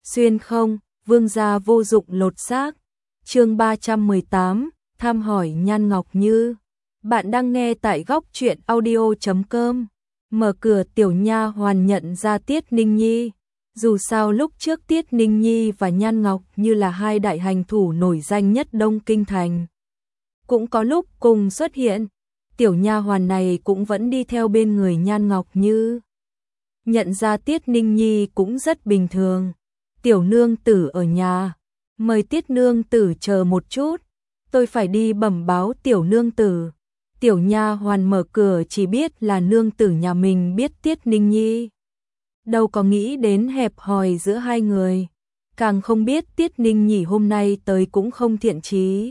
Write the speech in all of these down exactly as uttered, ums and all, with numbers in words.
xuyên không, vương gia vô dụng lột xác. Chương ba trăm mười tám, thăm hỏi Nhan Ngọc Như. Bạn đang nghe tại góc truyện audio chấm com. Mở cửa tiểu nha hoàn nhận ra Tiết Ninh Nhi. Dù sao lúc trước Tiết Ninh Nhi và Nhan Ngọc Như là hai đại hành thủ nổi danh nhất Đông Kinh Thành. Cũng có lúc cùng xuất hiện, tiểu nha hoàn này cũng vẫn đi theo bên người Nhan Ngọc Như. Nhận ra Tiết Ninh Nhi cũng rất bình thường. Tiểu nương tử ở nhà, mời Tiết nương tử chờ một chút, tôi phải đi bẩm báo tiểu nương tử. Tiểu nha hoàn mở cửa chỉ biết là nương tử nhà mình biết Tiết Ninh Nhi. Đâu có nghĩ đến hẹp hòi giữa hai người, càng không biết Tiết Ninh Nhi hôm nay tới cũng không thiện chí.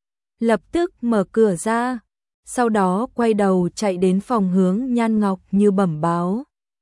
Lập tức mở cửa ra, sau đó quay đầu chạy đến phòng hướng Nhan Ngọc Như bẩm báo.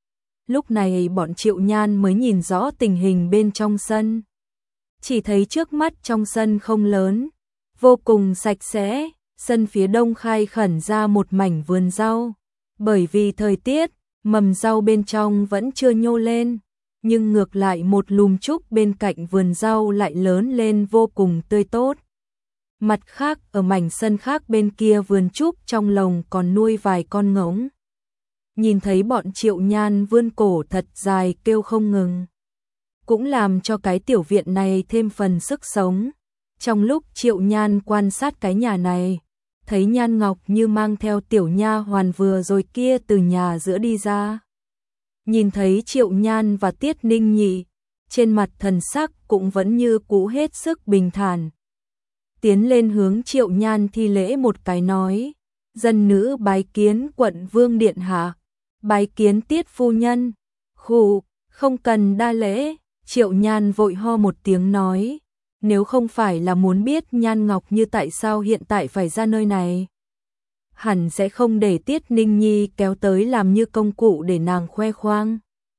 Lúc này bọn Triệu Nhan mới nhìn rõ tình hình bên trong sân. Chỉ thấy trước mắt trong sân không lớn, vô cùng sạch sẽ, sân phía đông khai khẩn ra một mảnh vườn rau. Bởi vì thời tiết, mầm rau bên trong vẫn chưa nhô lên, nhưng ngược lại một lùm trúc bên cạnh vườn rau lại lớn lên vô cùng tươi tốt. Mặt khác, ở mảnh sân khác bên kia vườn trúc trong lồng còn nuôi vài con ngỗng. Nhìn thấy bọn Triệu Nhan vươn cổ thật dài kêu không ngừng, cũng làm cho cái tiểu viện này thêm phần sức sống. Trong lúc Triệu Nhan quan sát cái nhà này, thấy Nhan Ngọc Như mang theo tiểu nha hoàn vừa rồi kia từ nhà giữa đi ra. Nhìn thấy Triệu Nhan và Tiết Ninh Nhi, trên mặt thần sắc cũng vẫn như cũ hết sức bình thản. Tiến lên hướng Triệu Nhan thi lễ một cái nói, dân nữ bái kiến quận vương điện hạ, bái kiến Tiết phu nhân. Khụ, không cần đa lễ. Triệu Nhan vội ho một tiếng nói, nếu không phải là muốn biết Nhan Ngọc Như tại sao hiện tại phải ra nơi này, hẳn sẽ không để Tiết Ninh Nhi kéo tới làm như công cụ để nàng khoe khoang.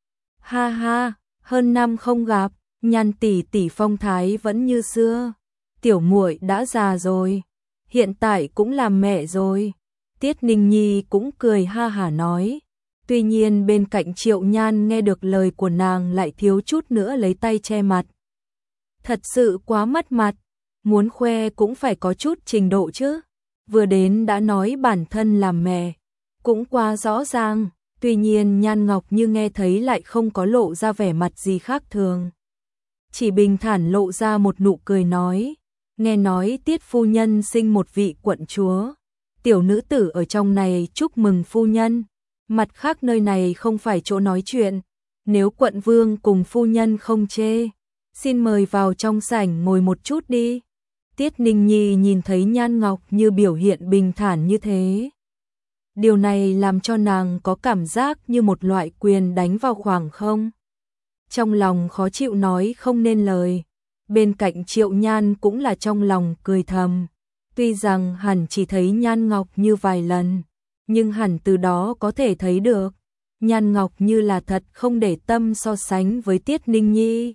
Ha ha, hơn năm không gặp, Nhan tỷ tỷ phong thái vẫn như xưa. Tiểu muội đã già rồi, hiện tại cũng làm mẹ rồi. Tiết Ninh Nhi cũng cười ha hả nói. Tuy nhiên bên cạnh Triệu Nhan nghe được lời của nàng lại thiếu chút nữa lấy tay che mặt. Thật sự quá mất mặt, muốn khoe cũng phải có chút trình độ chứ. Vừa đến đã nói bản thân làm mẹ, cũng quá rõ ràng. Tuy nhiên Nhan Ngọc Như nghe thấy lại không có lộ ra vẻ mặt gì khác thường. Chỉ bình thản lộ ra một nụ cười nói, nghe nói Tiết phu nhân sinh một vị quận chúa. Tiểu nữ tử ở trong này chúc mừng phu nhân. Mặt khác nơi này không phải chỗ nói chuyện, nếu quận vương cùng phu nhân không chê, xin mời vào trong sảnh ngồi một chút đi. Tiết Ninh Nhi nhìn thấy Nhan Ngọc Như biểu hiện bình thản như thế, điều này làm cho nàng có cảm giác như một loại quyền đánh vào khoảng không. Trong lòng khó chịu nói không nên lời. Bên cạnh Triệu Nhan cũng là trong lòng cười thầm. Tuy rằng hẳn chỉ thấy Nhan Ngọc Như vài lần, nhưng hẳn từ đó có thể thấy được, Nhan Ngọc Như là thật không để tâm so sánh với Tiết Ninh Nhi,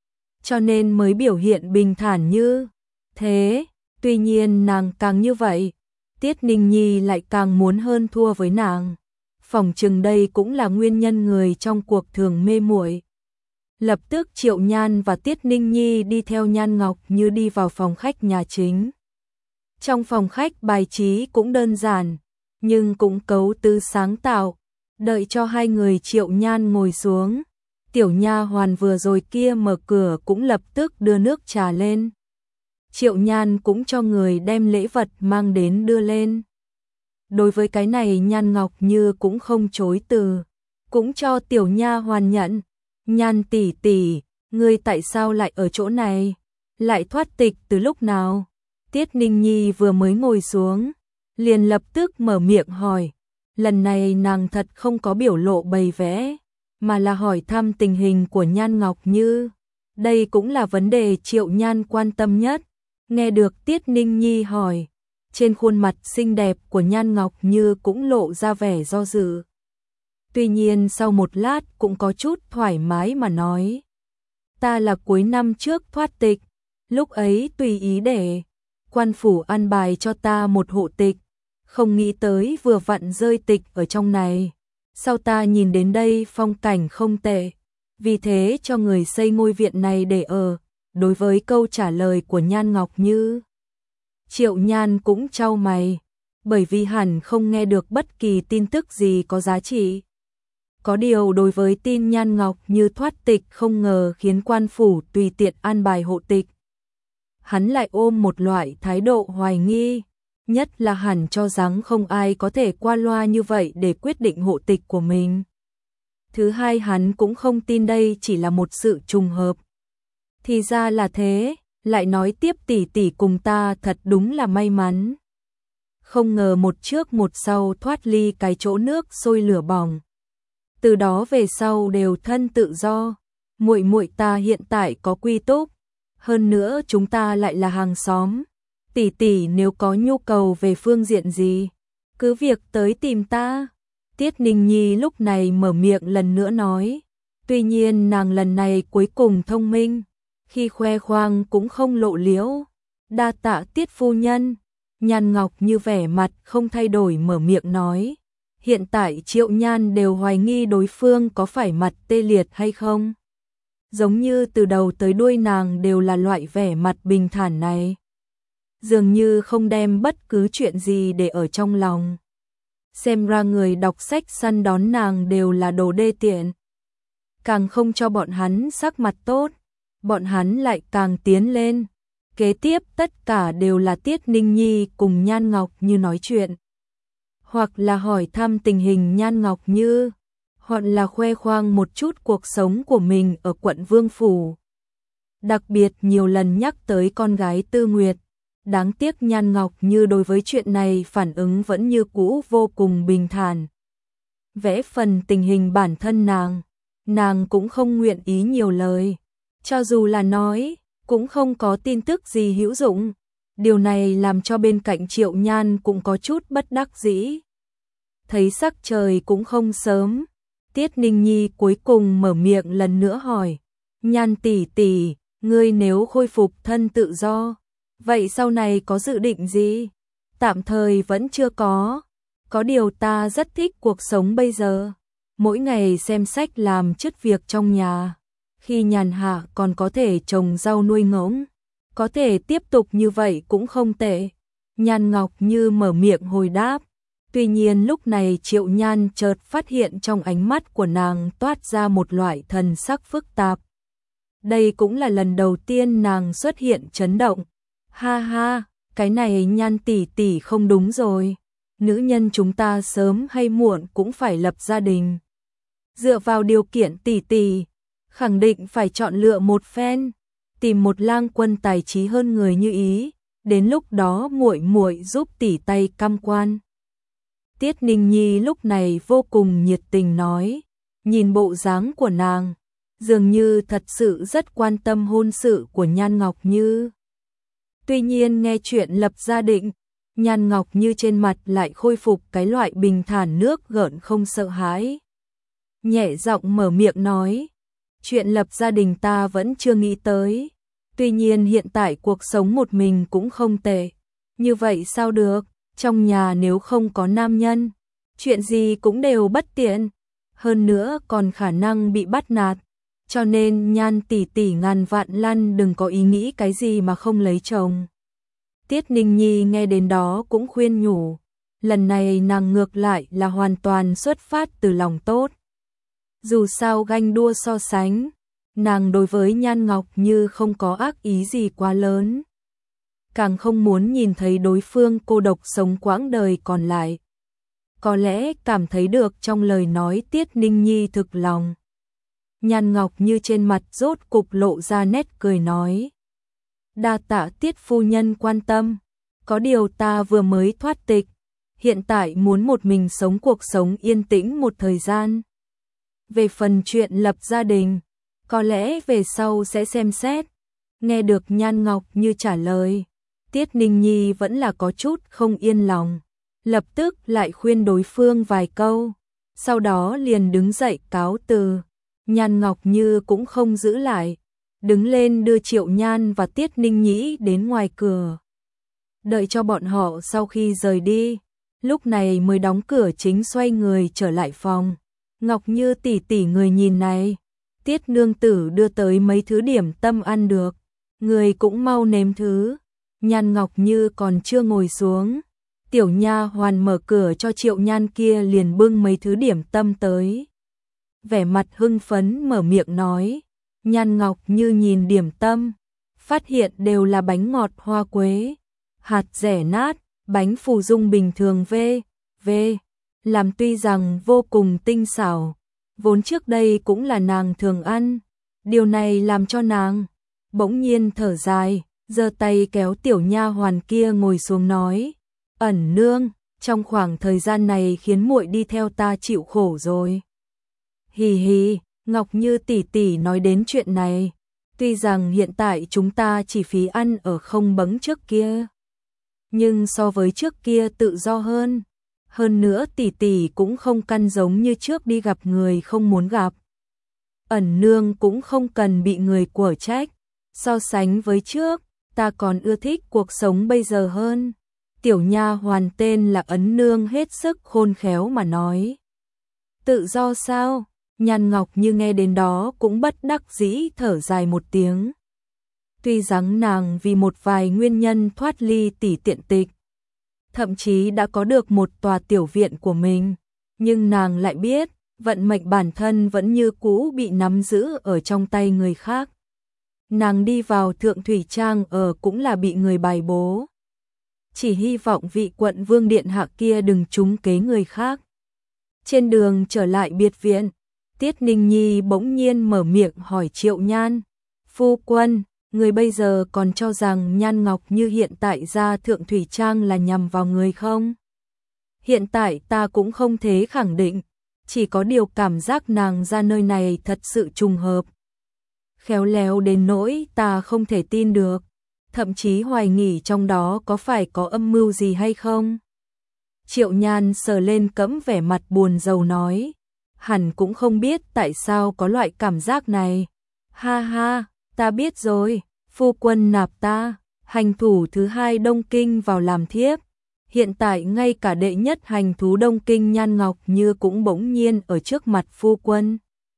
cho nên mới biểu hiện bình thản như thế. Tuy nhiên nàng càng như vậy, Tiết Ninh Nhi lại càng muốn hơn thua với nàng. Phỏng chừng đây cũng là nguyên nhân người trong cuộc thường mê muội. Lập tức Triệu Nhan và Tiết Ninh Nhi đi theo Nhan Ngọc Như đi vào phòng khách nhà chính. Trong phòng khách bài trí cũng đơn giản, nhưng cũng cấu tư sáng tạo. Đợi cho hai người Triệu Nhan ngồi xuống, tiểu nha hoàn vừa rồi kia mở cửa cũng lập tức đưa nước trà lên. Triệu Nhan cũng cho người đem lễ vật mang đến đưa lên. Đối với cái này Nhan Ngọc Như cũng không chối từ, cũng cho tiểu nha hoàn nhận. Nhan tỷ tỷ, ngươi tại sao lại ở chỗ này? Lại thoát tịch từ lúc nào? Tiết Ninh Nhi vừa mới ngồi xuống, liền lập tức mở miệng hỏi. Lần này nàng thật không có biểu lộ bày vẽ, mà là hỏi thăm tình hình của Nhan Ngọc Như. Đây cũng là vấn đề Triệu Nhan quan tâm nhất. Nghe được Tiết Ninh Nhi hỏi, trên khuôn mặt xinh đẹp của Nhan Ngọc Như cũng lộ ra vẻ do dự. Tuy nhiên sau một lát cũng có chút thoải mái mà nói. Ta là cuối năm trước thoát tịch, lúc ấy tùy ý để quan phủ an bài cho ta một hộ tịch, không nghĩ tới vừa vặn rơi tịch ở trong này. Sau ta nhìn đến đây phong cảnh không tệ, vì thế cho người xây ngôi viện này để ở. Đối với câu trả lời của Nhan Ngọc Như, Triệu Nhan cũng chau mày, bởi vì hẳn không nghe được bất kỳ tin tức gì có giá trị. Có điều đối với tin Nhan Ngọc Như thoát tịch không ngờ khiến quan phủ tùy tiện an bài hộ tịch, hắn lại ôm một loại thái độ hoài nghi, nhất là hẳn cho rằng không ai có thể qua loa như vậy để quyết định hộ tịch của mình. Thứ hai, hắn cũng không tin đây chỉ là một sự trùng hợp. Thì ra là thế, lại nói tiếp tỷ tỷ cùng ta thật đúng là may mắn. Không ngờ một trước một sau thoát ly cái chỗ nước sôi lửa bỏng. Từ đó về sau đều thân tự do, muội muội ta hiện tại có quy túc, hơn nữa chúng ta lại là hàng xóm. Tỷ tỷ nếu có nhu cầu về phương diện gì, cứ việc tới tìm ta. Tiết Ninh Nhi lúc này mở miệng lần nữa nói, tuy nhiên nàng lần này cuối cùng thông minh, khi khoe khoang cũng không lộ liễu. Đa tạ Tiết phu nhân. Nhan Ngọc Như vẻ mặt không thay đổi mở miệng nói, hiện tại Triệu Nhan đều hoài nghi đối phương có phải mặt tê liệt hay không. Giống như từ đầu tới đuôi nàng đều là loại vẻ mặt bình thản này, dường như không đem bất cứ chuyện gì để ở trong lòng. Xem ra người đọc sách săn đón nàng đều là đồ đê tiện, càng không cho bọn hắn sắc mặt tốt, bọn hắn lại càng tiến lên. Kế tiếp tất cả đều là Tiết Ninh Nhi cùng Nhan Ngọc Như nói chuyện, hoặc là hỏi thăm tình hình Nhan Ngọc Như, hoặc là khoe khoang một chút cuộc sống của mình ở quận Vương Phủ. Đặc biệt nhiều lần nhắc tới con gái Tư Nguyệt, đáng tiếc Nhan Ngọc Như đối với chuyện này phản ứng vẫn như cũ vô cùng bình thản. Vẽ phần tình hình bản thân nàng, nàng cũng không nguyện ý nhiều lời, cho dù là nói, cũng không có tin tức gì hữu dụng. Điều này làm cho bên cạnh Triệu Nhan cũng có chút bất đắc dĩ. Thấy sắc trời cũng không sớm, Tiết Ninh Nhi cuối cùng mở miệng lần nữa hỏi, Nhan tỷ tỷ, ngươi nếu khôi phục thân tự do, vậy sau này có dự định gì? Tạm thời vẫn chưa có, có điều ta rất thích cuộc sống bây giờ, mỗi ngày xem sách làm chút việc trong nhà. Khi nhàn hạ còn có thể trồng rau nuôi ngỗng, có thể tiếp tục như vậy cũng không tệ. Nhan Ngọc Như mở miệng hồi đáp. Tuy nhiên lúc này Triệu Nhan chợt phát hiện trong ánh mắt của nàng toát ra một loại thần sắc phức tạp. Đây cũng là lần đầu tiên nàng xuất hiện chấn động. Ha ha, cái này Nhan tỷ tỷ không đúng rồi. Nữ nhân chúng ta sớm hay muộn cũng phải lập gia đình. Dựa vào điều kiện tỷ tỷ, khẳng định phải chọn lựa một phen, tìm một lang quân tài trí hơn người như ý, đến lúc đó muội muội giúp tỷ tay cam quan. Tiết Ninh Nhi lúc này vô cùng nhiệt tình nói, nhìn bộ dáng của nàng, dường như thật sự rất quan tâm hôn sự của Nhan Ngọc Như. Tuy nhiên nghe chuyện lập gia đình, Nhan Ngọc Như trên mặt lại khôi phục cái loại bình thản nước gợn không sợ hãi. Nhẹ giọng mở miệng nói, chuyện lập gia đình ta vẫn chưa nghĩ tới, tuy nhiên hiện tại cuộc sống một mình cũng không tệ. Như vậy sao được, trong nhà nếu không có nam nhân, chuyện gì cũng đều bất tiện, hơn nữa còn khả năng bị bắt nạt, cho nên Nhan tỷ tỷ ngàn vạn lăn đừng có ý nghĩ cái gì mà không lấy chồng. Tiết Ninh Nhi nghe đến đó cũng khuyên nhủ, lần này nàng ngược lại là hoàn toàn xuất phát từ lòng tốt. Dù sao ganh đua so sánh, nàng đối với Nhan Ngọc Như không có ác ý gì quá lớn, càng không muốn nhìn thấy đối phương cô độc sống quãng đời còn lại. Có lẽ cảm thấy được trong lời nói Tiết Ninh Nhi thực lòng, Nhan Ngọc Như trên mặt rốt cục lộ ra nét cười nói, đa tạ Tiết phu nhân quan tâm, có điều ta vừa mới thoát tịch, hiện tại muốn một mình sống cuộc sống yên tĩnh một thời gian. Về phần chuyện lập gia đình, có lẽ về sau sẽ xem xét. Nghe được Nhan Ngọc Như trả lời, Tiết Ninh Nhi vẫn là có chút không yên lòng, lập tức lại khuyên đối phương vài câu, sau đó liền đứng dậy cáo từ. Nhan Ngọc Như cũng không giữ lại, đứng lên đưa Triệu Nhan và Tiết Ninh Nhĩ đến ngoài cửa. Đợi cho bọn họ sau khi rời đi, lúc này mới đóng cửa chính xoay người trở lại phòng. Ngọc Như tỷ tỷ người nhìn này. Tiết nương tử đưa tới mấy thứ điểm tâm ăn được, người cũng mau nếm thứ. Nhan Ngọc Như còn chưa ngồi xuống, tiểu nha hoàn mở cửa cho Triệu Nhan kia liền bưng mấy thứ điểm tâm tới. Vẻ mặt hưng phấn mở miệng nói, Nhan Ngọc Như nhìn điểm tâm, phát hiện đều là bánh ngọt hoa quế, hạt rẻ nát, bánh phù dung bình thường v, v, làm tuy rằng vô cùng tinh xảo, vốn trước đây cũng là nàng thường ăn, điều này làm cho nàng bỗng nhiên thở dài, giơ tay kéo tiểu nha hoàn kia ngồi xuống nói, Ẩn nương, trong khoảng thời gian này khiến muội đi theo ta chịu khổ rồi. Hì hì, Ngọc Như tỷ tỷ nói đến chuyện này, tuy rằng hiện tại chúng ta chỉ phí ăn ở không bấng trước kia, nhưng so với trước kia tự do hơn, hơn nữa tỷ tỷ cũng không căn giống như trước đi gặp người không muốn gặp. Ẩn nương cũng không cần bị người quở trách, so sánh với trước, ta còn ưa thích cuộc sống bây giờ hơn. Tiểu nha hoàn tên là Ấn nương hết sức khôn khéo mà nói. Tự do sao? Nhan Ngọc Như nghe đến đó cũng bất đắc dĩ thở dài một tiếng. Tuy rằng nàng vì một vài nguyên nhân thoát ly tỷ tiện tịch, thậm chí đã có được một tòa tiểu viện của mình, nhưng nàng lại biết, vận mệnh bản thân vẫn như cũ bị nắm giữ ở trong tay người khác. Nàng đi vào Thượng Thủy Trang ở cũng là bị người bài bố. Chỉ hy vọng vị quận vương điện hạ kia đừng trúng kế người khác. Trên đường trở lại biệt viện, Tiết Ninh Nhi bỗng nhiên mở miệng hỏi Triệu Nhan, phu quân, người bây giờ còn cho rằng Nhan Ngọc Như hiện tại ra Thượng Thủy Trang là nhằm vào người không? Hiện tại ta cũng không thế khẳng định, chỉ có điều cảm giác nàng ra nơi này thật sự trùng hợp. Khéo léo đến nỗi ta không thể tin được, thậm chí hoài nghi trong đó có phải có âm mưu gì hay không? Triệu Nhan sờ lên cẫm vẻ mặt buồn rầu nói, hẳn cũng không biết tại sao có loại cảm giác này. Ha ha, ta biết rồi, phu quân nạp ta, hành thủ thứ hai Đông Kinh vào làm thiếp. Hiện tại ngay cả đệ nhất hành thú Đông Kinh Nhan Ngọc Như cũng bỗng nhiên ở trước mặt phu quân.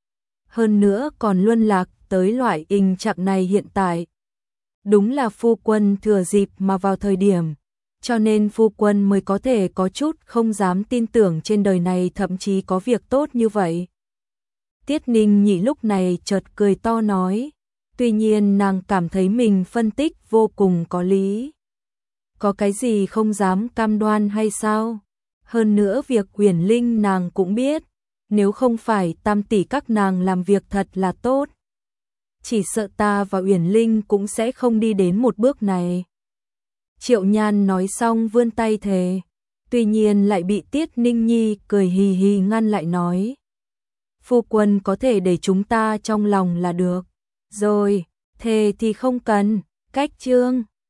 Hơn nữa còn luân lạc tới loại tình trạng này hiện tại. Đúng là phu quân thừa dịp mà vào thời điểm, cho nên phu quân mới có thể có chút không dám tin tưởng trên đời này thậm chí có việc tốt như vậy. Tiết Ninh Nhị lúc này chợt cười to nói, tuy nhiên nàng cảm thấy mình phân tích vô cùng có lý. Có cái gì không dám cam đoan hay sao? Hơn nữa việc Uyển Linh nàng cũng biết, nếu không phải tam tỷ các nàng làm việc thật là tốt, chỉ sợ ta và Uyển Linh cũng sẽ không đi đến một bước này. Triệu Nhan nói xong vươn tay thề, tuy nhiên lại bị Tiết Ninh Nhi cười hì hì ngăn lại nói, phu quân có thể để chúng ta trong lòng là được. Rồi, thề thì không cần, cách chương.